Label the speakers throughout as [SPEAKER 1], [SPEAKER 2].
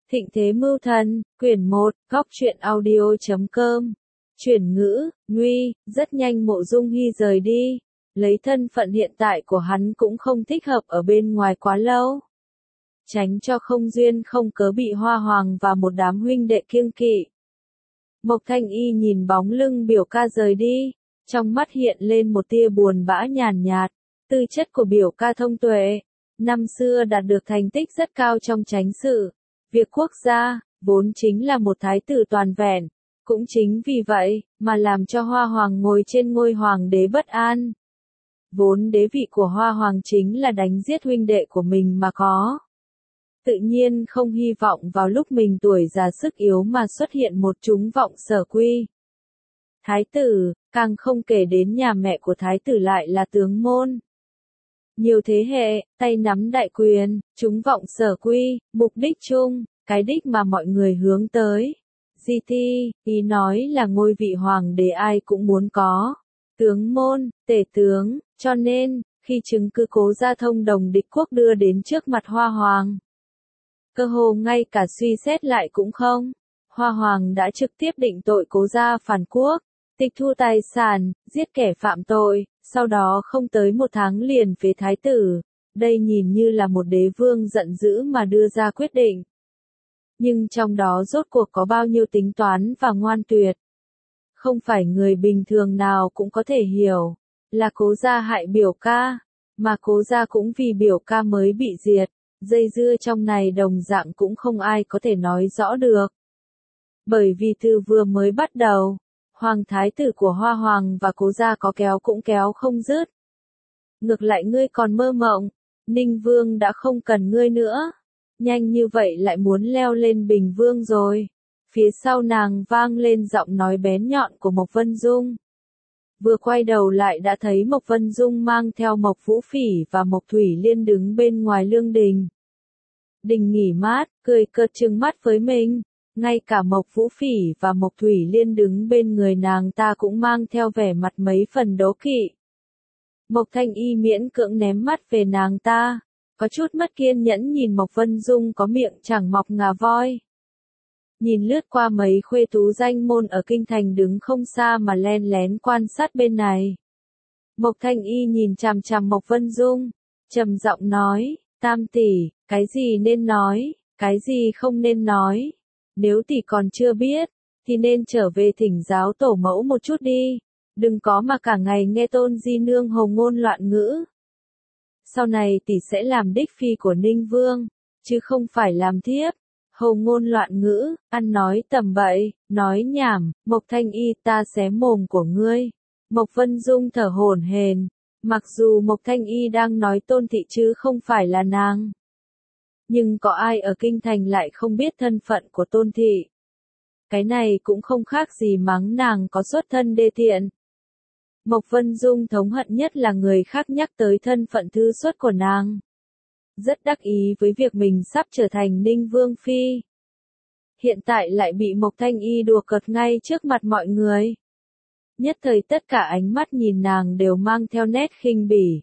[SPEAKER 1] Thịnh thế mưu thần, quyển 1, góc truyện audio.com. Chuyển ngữ, nguy, rất nhanh Mộ Dung Hy rời đi. Lấy thân phận hiện tại của hắn cũng không thích hợp ở bên ngoài quá lâu. Tránh cho không duyên không cớ bị Hoa Hoàng và một đám huynh đệ kiêng kỵ. Mộc Thanh Y nhìn bóng lưng biểu ca rời đi, trong mắt hiện lên một tia buồn bã nhàn nhạt. Tư chất của biểu ca thông tuệ, năm xưa đạt được thành tích rất cao trong chánh sự. Việc quốc gia, vốn chính là một thái tử toàn vẹn, cũng chính vì vậy, mà làm cho Hoa Hoàng ngồi trên ngôi hoàng đế bất an. Vốn đế vị của Hoa Hoàng chính là đánh giết huynh đệ của mình mà có. Tự nhiên không hy vọng vào lúc mình tuổi già sức yếu mà xuất hiện một chúng vọng sở quy. Thái tử, càng không kể đến nhà mẹ của thái tử lại là tướng môn. Nhiều thế hệ, tay nắm đại quyền, chúng vọng sở quy, mục đích chung, cái đích mà mọi người hướng tới. Di ý nói là ngôi vị hoàng đế ai cũng muốn có. Tướng môn, tể tướng, cho nên, khi chứng cứ Cố Gia thông đồng địch quốc đưa đến trước mặt Hoa Hoàng. Cơ hồ ngay cả suy xét lại cũng không. Hoa Hoàng đã trực tiếp định tội Cố Gia phản quốc, tịch thu tài sản, giết kẻ phạm tội, sau đó không tới một tháng liền phế thái tử. Đây nhìn như là một đế vương giận dữ mà đưa ra quyết định. Nhưng trong đó rốt cuộc có bao nhiêu tính toán và ngoan tuyệt. Không phải người bình thường nào cũng có thể hiểu, là Cố Gia hại biểu ca, mà Cố Gia cũng vì biểu ca mới bị diệt, dây dưa trong này đồng dạng cũng không ai có thể nói rõ được. Bởi vì từ vừa mới bắt đầu, Hoàng thái tử của Hoa Hoàng và Cố Gia có kéo cũng kéo không dứt. Ngược lại ngươi còn mơ mộng, Ninh Vương đã không cần ngươi nữa. Nhanh như vậy lại muốn leo lên Bình Vương rồi. Phía sau nàng vang lên giọng nói bén nhọn của Mộc Vân Dung. Vừa quay đầu lại đã thấy Mộc Vân Dung mang theo Mộc Vũ Phỉ và Mộc Thủy Liên đứng bên ngoài lương đình. Đình nghỉ mát, cười cợt trừng mắt với mình. Ngay cả Mộc Vũ Phỉ và Mộc Thủy Liên đứng bên người nàng ta cũng mang theo vẻ mặt mấy phần đố kỵ. Mộc Thanh Y miễn cưỡng ném mắt về nàng ta, có chút mất kiên nhẫn nhìn Mộc Vân Dung có miệng chẳng mọc ngà voi. Nhìn lướt qua mấy khuê tú danh môn ở kinh thành đứng không xa mà len lén quan sát bên này. Mộc Thanh Y nhìn chằm chằm Mộc Vân Dung, trầm giọng nói, Tam tỷ, cái gì nên nói, cái gì không nên nói. Nếu tỷ còn chưa biết, thì nên trở về thỉnh giáo tổ mẫu một chút đi, đừng có mà cả ngày nghe Tôn Di Nương hồ ngôn loạn ngữ. Sau này tỷ sẽ làm đích phi của Ninh Vương, chứ không phải làm thiếp. Hồ ngôn loạn ngữ, ăn nói tầm bậy, nói nhảm, Mộc Thanh Y ta xé mồm của ngươi. Mộc Vân Dung thở hổn hển, mặc dù Mộc Thanh Y đang nói Tôn thị chứ không phải là nàng. Nhưng có ai ở kinh thành lại không biết thân phận của Tôn thị. Cái này cũng không khác gì mắng nàng có xuất thân đê tiện. Mộc Vân Dung thống hận nhất là người khác nhắc tới thân phận thư xuất của nàng. Rất đắc ý với việc mình sắp trở thành Ninh Vương phi. Hiện tại lại bị Mộc Thanh Y đùa cợt ngay trước mặt mọi người. Nhất thời tất cả ánh mắt nhìn nàng đều mang theo nét khinh bỉ.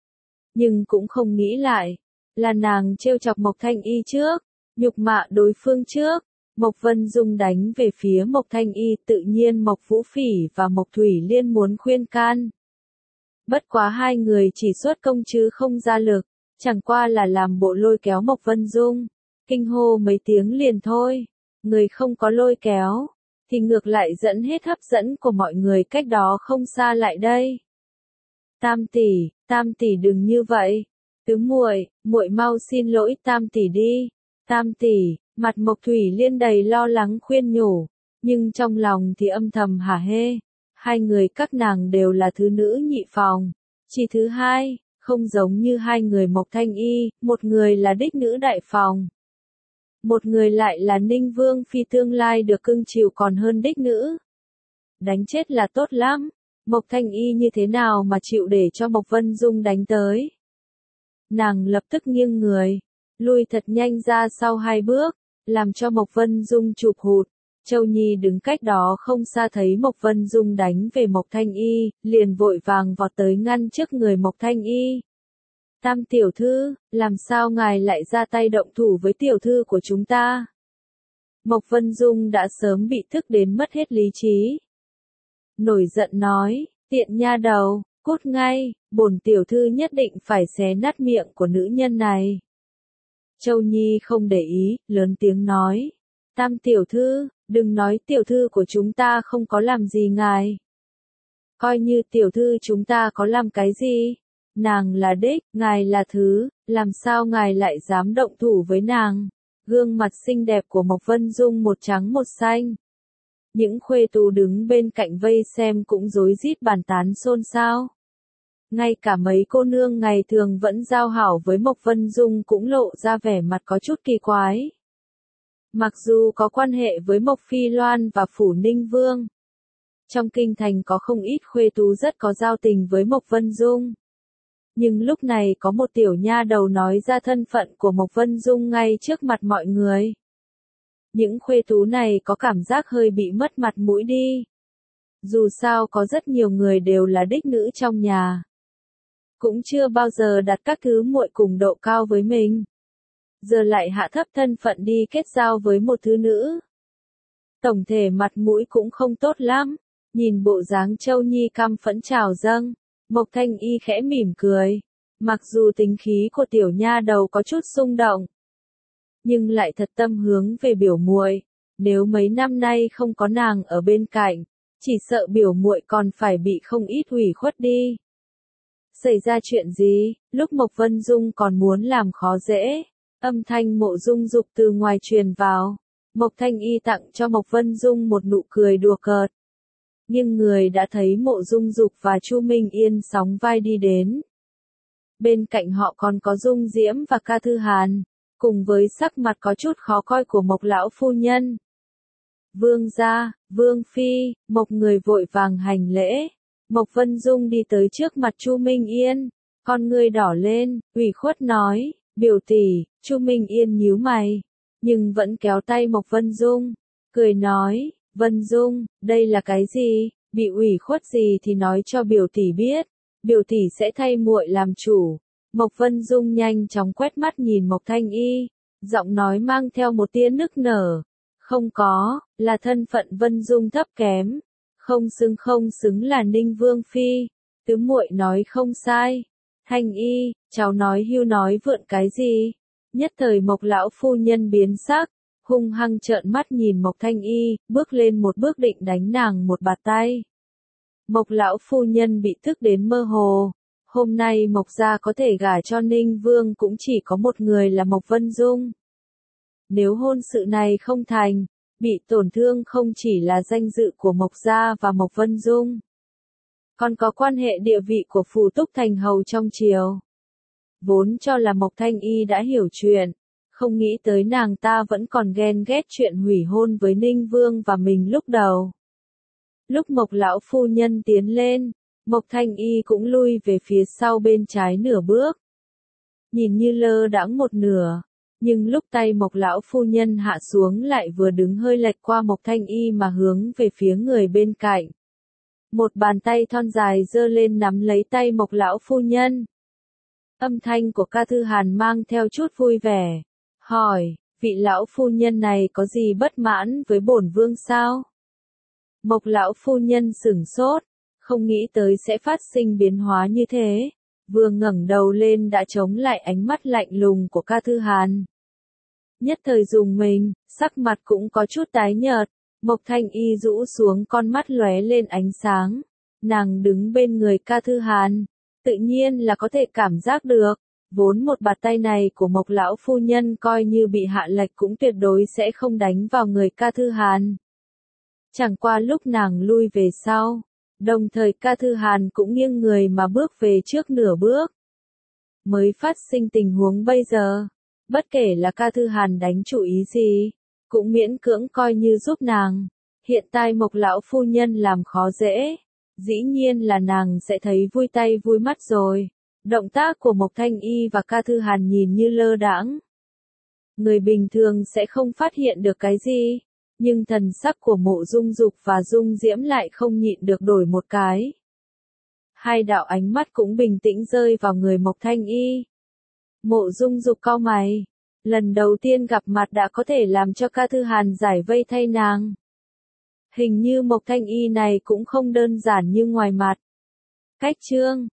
[SPEAKER 1] Nhưng cũng không nghĩ lại, là nàng trêu chọc Mộc Thanh Y trước, nhục mạ đối phương trước. Mộc Vân Dung đánh về phía Mộc Thanh Y, tự nhiên Mộc Vũ Phỉ và Mộc Thủy Liên muốn khuyên can. Bất quá hai người chỉ xuất công chứ không ra lực, chẳng qua là làm bộ lôi kéo Mộc Vân Dung, kinh hô mấy tiếng liền thôi. Người không có lôi kéo, thì ngược lại dẫn hết hấp dẫn của mọi người cách đó không xa lại đây. Tam tỷ đừng như vậy. Tứ muội, muội mau xin lỗi Tam tỷ đi. Tam tỷ, mặt Mộc Thủy Liên đầy lo lắng khuyên nhủ, nhưng trong lòng thì âm thầm hả hê. Hai người các nàng đều là thứ nữ nhị phòng, chỉ thứ hai, không giống như hai người Mộc Thanh Y, một người là đích nữ đại phòng. Một người lại là Ninh Vương phi tương lai được cưng chiều còn hơn đích nữ. Đánh chết là tốt lắm, Mộc Thanh Y như thế nào mà chịu để cho Mộc Vân Dung đánh tới. Nàng lập tức nghiêng người, lui thật nhanh ra sau hai bước, làm cho Mộc Vân Dung chụp hụt. Châu Nhi đứng cách đó không xa thấy Mộc Vân Dung đánh về Mộc Thanh Y, liền vội vàng vọt tới ngăn trước người Mộc Thanh Y. Tam tiểu thư, làm sao ngài lại ra tay động thủ với tiểu thư của chúng ta? Mộc Vân Dung đã sớm bị thức đến mất hết lý trí. Nổi giận nói, tiện nha đầu, cút ngay, bổn tiểu thư nhất định phải xé nát miệng của nữ nhân này. Châu Nhi không để ý, lớn tiếng nói, Tam tiểu thư, đừng nói tiểu thư của chúng ta không có làm gì ngài. Coi như tiểu thư chúng ta có làm cái gì? Nàng là đích, ngài là thứ, làm sao ngài lại dám động thủ với nàng? Gương mặt xinh đẹp của Mộc Vân Dung một trắng một xanh. Những khuê tú đứng bên cạnh vây xem cũng rối rít bàn tán xôn xao. Ngay cả mấy cô nương ngày thường vẫn giao hảo với Mộc Vân Dung cũng lộ ra vẻ mặt có chút kỳ quái. Mặc dù có quan hệ với Mộc Phi Loan và Phủ Ninh Vương, trong kinh thành có không ít khuê tú rất có giao tình với Mộc Vân Dung. Nhưng lúc này có một tiểu nha đầu nói ra thân phận của Mộc Vân Dung ngay trước mặt mọi người. Những khuê tú này có cảm giác hơi bị mất mặt mũi đi. Dù sao có rất nhiều người đều là đích nữ trong nhà. Cũng chưa bao giờ đặt các thứ muội cùng độ cao với mình. Giờ lại hạ thấp thân phận đi kết giao với một thứ nữ. Tổng thể mặt mũi cũng không tốt lắm. Nhìn bộ dáng Châu Nhi căm phẫn trào dâng, Mộc Thanh Y khẽ mỉm cười. Mặc dù tính khí của tiểu nha đầu có chút xung động, nhưng lại thật tâm hướng về biểu muội. Nếu mấy năm nay không có nàng ở bên cạnh, chỉ sợ biểu muội còn phải bị không ít ủy khuất đi. Xảy ra chuyện gì? Lúc Mộc Vân Dung còn muốn làm khó dễ, âm thanh Mộ Dung Dục từ ngoài truyền vào. Mộc Thanh Y tặng cho Mộc Vân Dung một nụ cười đùa cợt. Nhưng người đã thấy Mộ Dung Dục và Chu Minh Yên sóng vai đi đến. Bên cạnh họ còn có Dung Diễm và Ca Thư Hàn, cùng với sắc mặt có chút khó coi của Mộc lão phu nhân. Vương gia, Vương phi, Mộc người vội vàng hành lễ. Mộc Vân Dung đi tới trước mặt Chu Minh Yên, con ngươi đỏ lên, ủy khuất nói, biểu tỷ. Chu Minh Yên nhíu mày, nhưng vẫn kéo tay Mộc Vân Dung, cười nói, Vân Dung, đây là cái gì, bị ủy khuất gì thì nói cho biểu tỷ biết, biểu tỷ sẽ thay muội làm chủ. Mộc Vân Dung nhanh chóng quét mắt nhìn Mộc Thanh Y, giọng nói mang theo một tia nức nở, không có, là thân phận Vân Dung thấp kém, không xứng là Ninh Vương phi, tứ muội nói không sai. Thanh Y, cháu nói hưu nói vượn cái gì? Nhất thời Mộc lão phu nhân biến sắc, hung hăng trợn mắt nhìn Mộc Thanh Y, bước lên một bước định đánh nàng một bạt tay. Mộc lão phu nhân bị tức đến mơ hồ. Hôm nay Mộc gia có thể gả cho Ninh Vương cũng chỉ có một người là Mộc Vân Dung. Nếu hôn sự này không thành, bị tổn thương không chỉ là danh dự của Mộc gia và Mộc Vân Dung, còn có quan hệ địa vị của Phù Túc Thành hầu trong triều. Vốn cho là Mộc Thanh Y đã hiểu chuyện, không nghĩ tới nàng ta vẫn còn ghen ghét chuyện hủy hôn với Ninh Vương và mình lúc đầu. Lúc Mộc lão phu nhân tiến lên, Mộc Thanh Y cũng lui về phía sau bên trái nửa bước. Nhìn như lơ đãng một nửa, nhưng lúc tay Mộc lão phu nhân hạ xuống lại vừa đứng hơi lệch qua Mộc Thanh Y mà hướng về phía người bên cạnh. Một bàn tay thon dài giơ lên nắm lấy tay Mộc lão phu nhân. Âm thanh của Ca Thư Hàn mang theo chút vui vẻ, hỏi, vị lão phu nhân này có gì bất mãn với bổn vương sao? Mộc lão phu nhân sửng sốt, không nghĩ tới sẽ phát sinh biến hóa như thế, vừa ngẩng đầu lên đã chống lại ánh mắt lạnh lùng của Ca Thư Hàn. Nhất thời dùng mình, sắc mặt cũng có chút tái nhợt, Mộc Thanh Y rũ xuống con mắt lóe lên ánh sáng, nàng đứng bên người Ca Thư Hàn, tự nhiên là có thể cảm giác được, vốn một bạt tay này của Mộc lão phu nhân coi như bị hạ lệch cũng tuyệt đối sẽ không đánh vào người Ca Thư Hàn. Chẳng qua lúc nàng lui về sau, đồng thời Ca Thư Hàn cũng nghiêng người mà bước về trước nửa bước. Mới phát sinh tình huống bây giờ, bất kể là Ca Thư Hàn đánh chủ ý gì, cũng miễn cưỡng coi như giúp nàng. Hiện tại Mộc lão phu nhân làm khó dễ, dĩ nhiên là nàng sẽ thấy vui tay vui mắt rồi. Động tác của Mộc Thanh Y và Ca Thư Hàn nhìn như lơ đãng. Người bình thường sẽ không phát hiện được cái gì, nhưng thần sắc của Mộ Dung Dục và Dung Diễm lại không nhịn được đổi một cái. Hai đạo ánh mắt cũng bình tĩnh rơi vào người Mộc Thanh Y. Mộ Dung Dục cau mày, Lần đầu tiên gặp mặt đã có thể làm cho ca thư hàn giải vây thay nàng. Hình như Mộc Thanh Y này cũng không đơn giản như ngoài mặt. Cách chương